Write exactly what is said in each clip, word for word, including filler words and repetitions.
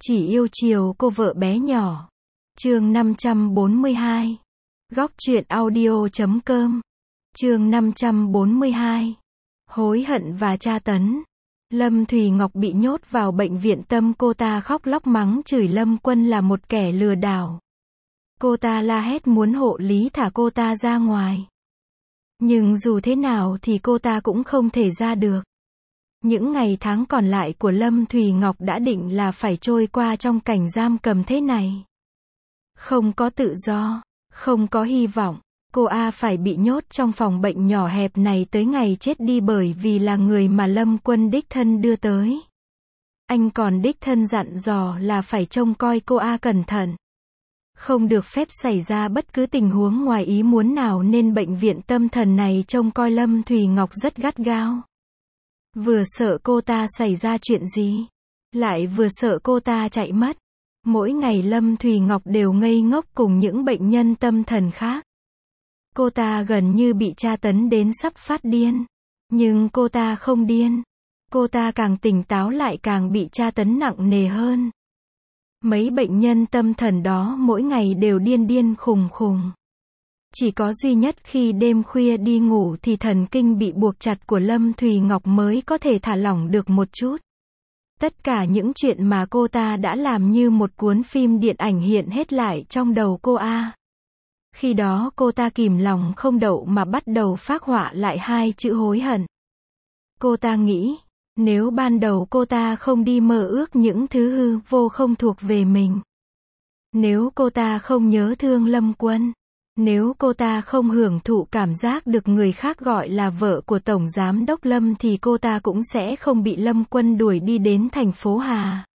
Chỉ yêu chiều cô vợ bé nhỏ. Chương năm trăm bốn mươi hai. Góc truyện audio chấm com. Chương năm trăm bốn mươi hai. Hối hận và tra tấn. Lâm Thùy Ngọc bị nhốt vào bệnh viện tâm, cô ta khóc lóc mắng chửi Lâm Quân là một kẻ lừa đảo. Cô ta la hét muốn hộ lý thả cô ta ra ngoài. Nhưng dù thế nào thì cô ta cũng không thể ra được. Những ngày tháng còn lại của Lâm Thùy Ngọc đã định là phải trôi qua trong cảnh giam cầm thế này. Không có tự do, không có hy vọng, cô A phải bị nhốt trong phòng bệnh nhỏ hẹp này tới ngày chết đi bởi vì là người mà Lâm Quân đích thân đưa tới. Anh còn đích thân dặn dò là phải trông coi cô A cẩn thận. Không được phép xảy ra bất cứ tình huống ngoài ý muốn nào nên bệnh viện tâm thần này trông coi Lâm Thùy Ngọc rất gắt gao. Vừa sợ cô ta xảy ra chuyện gì, lại vừa sợ cô ta chạy mất. Mỗi ngày Lâm Thùy Ngọc đều ngây ngốc cùng những bệnh nhân tâm thần khác. Cô ta gần như bị tra tấn đến sắp phát điên. Nhưng cô ta không điên. Cô ta càng tỉnh táo lại càng bị tra tấn nặng nề hơn. Mấy bệnh nhân tâm thần đó mỗi ngày đều điên điên khùng khùng. Chỉ có duy nhất khi đêm khuya đi ngủ thì thần kinh bị buộc chặt của Lâm Thùy Ngọc mới có thể thả lỏng được một chút. Tất cả những chuyện mà cô ta đã làm như một cuốn phim điện ảnh hiện hết lại trong đầu cô A. Khi đó cô ta kìm lòng không đậu mà bắt đầu phác họa lại hai chữ hối hận. Cô ta nghĩ, nếu ban đầu cô ta không đi mơ ước những thứ hư vô không thuộc về mình. Nếu cô ta không nhớ thương Lâm Quân. Nếu cô ta không hưởng thụ cảm giác được người khác gọi là vợ của Tổng Giám đốc Lâm thì cô ta cũng sẽ không bị Lâm Quân đuổi đi đến thành phố Hà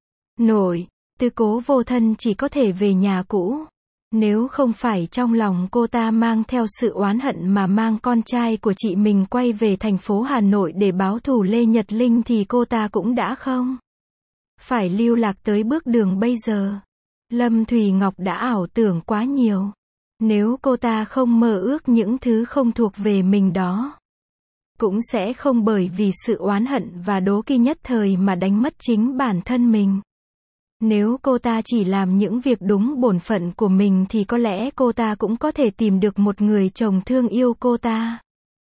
Nội. Tư Cố Vô Thân chỉ có thể về nhà cũ. Nếu không phải trong lòng cô ta mang theo sự oán hận mà mang con trai của chị mình quay về thành phố Hà Nội để báo thù Lê Nhật Linh thì cô ta cũng đã không phải lưu lạc tới bước đường bây giờ. Lâm Thùy Ngọc đã ảo tưởng quá nhiều. Nếu cô ta không mơ ước những thứ không thuộc về mình đó, cũng sẽ không bởi vì sự oán hận và đố kỵ nhất thời mà đánh mất chính bản thân mình. Nếu cô ta chỉ làm những việc đúng bổn phận của mình thì có lẽ cô ta cũng có thể tìm được một người chồng thương yêu cô ta.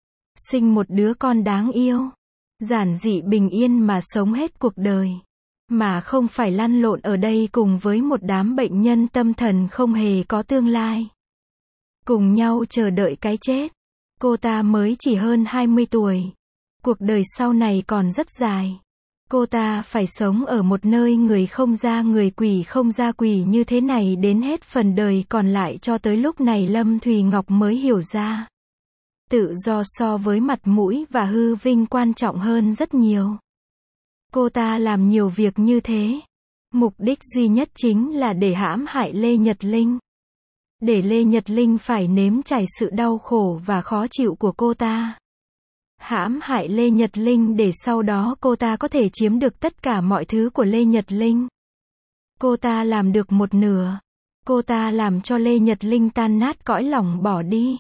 Sinh một đứa con đáng yêu. Giản dị bình yên mà sống hết cuộc đời. Mà không phải lăn lộn ở đây cùng với một đám bệnh nhân tâm thần không hề có tương lai. Cùng nhau chờ đợi cái chết. Cô ta mới chỉ hơn hai mươi tuổi. Cuộc đời sau này còn rất dài. Cô ta phải sống ở một nơi người không ra người quỷ không ra quỷ như thế này đến hết phần đời còn lại cho tới lúc này Lâm Thùy Ngọc mới hiểu ra. Tự do so với mặt mũi và hư vinh quan trọng hơn rất nhiều. Cô ta làm nhiều việc như thế. Mục đích duy nhất chính là để hãm hại Lê Nhật Linh. Để Lê Nhật Linh phải nếm trải sự đau khổ và khó chịu của cô ta. Hãm hại Lê Nhật Linh để sau đó cô ta có thể chiếm được tất cả mọi thứ của Lê Nhật Linh. Cô ta làm được một nửa. Cô ta làm cho Lê Nhật Linh tan nát cõi lòng bỏ đi.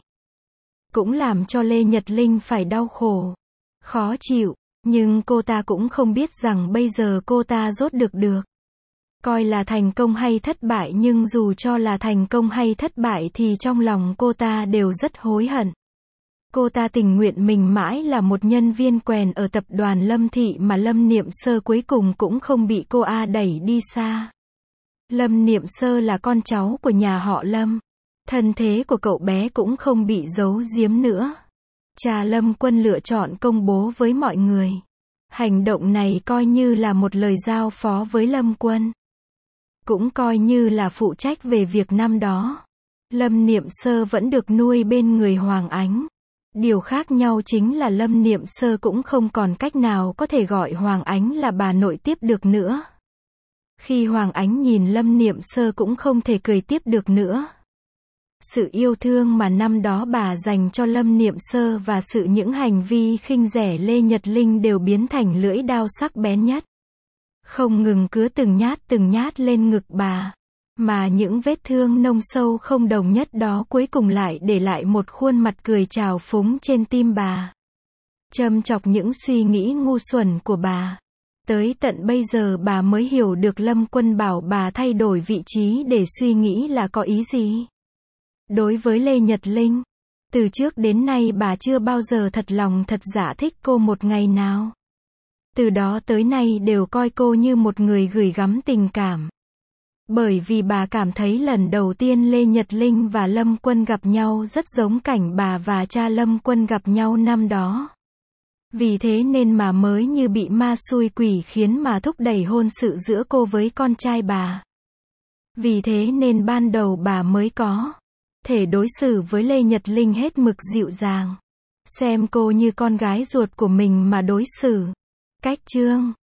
Cũng làm cho Lê Nhật Linh phải đau khổ, khó chịu. Nhưng cô ta cũng không biết rằng bây giờ cô ta rốt được được. Coi là thành công hay thất bại nhưng dù cho là thành công hay thất bại thì trong lòng cô ta đều rất hối hận. Cô ta tình nguyện mình mãi là một nhân viên quèn ở tập đoàn Lâm Thị mà Lâm Niệm Sơ cuối cùng cũng không bị cô A đẩy đi xa. Lâm Niệm Sơ là con cháu của nhà họ Lâm. Thân thế của cậu bé cũng không bị giấu giếm nữa. Cha Lâm Quân lựa chọn công bố với mọi người. Hành động này coi như là một lời giao phó với Lâm Quân. Cũng coi như là phụ trách về việc năm đó. Lâm Niệm Sơ vẫn được nuôi bên người Hoàng Ánh. Điều khác nhau chính là Lâm Niệm Sơ cũng không còn cách nào có thể gọi Hoàng Ánh là bà nội tiếp được nữa. Khi Hoàng Ánh nhìn Lâm Niệm Sơ cũng không thể cười tiếp được nữa. Sự yêu thương mà năm đó bà dành cho Lâm Niệm Sơ và sự những hành vi khinh rẻ Lê Nhật Linh đều biến thành lưỡi dao sắc bén nhất. Không ngừng cứa từng nhát từng nhát lên ngực bà. Mà những vết thương nông sâu không đồng nhất đó cuối cùng lại để lại một khuôn mặt cười trào phúng trên tim bà. Châm chọc những suy nghĩ ngu xuẩn của bà. Tới tận bây giờ bà mới hiểu được Lâm Quân bảo bà thay đổi vị trí để suy nghĩ là có ý gì. Đối với Lê Nhật Linh, từ trước đến nay bà chưa bao giờ thật lòng thật dạ thích cô một ngày nào. Từ đó tới nay đều coi cô như một người gửi gắm tình cảm. Bởi vì bà cảm thấy lần đầu tiên Lê Nhật Linh và Lâm Quân gặp nhau rất giống cảnh bà và cha Lâm Quân gặp nhau năm đó. Vì thế nên mà mới như bị ma xui quỷ khiến mà thúc đẩy hôn sự giữa cô với con trai bà. Vì thế nên ban đầu bà mới có thể đối xử với Lê Nhật Linh hết mực dịu dàng. Xem cô như con gái ruột của mình mà đối xử. Cách chương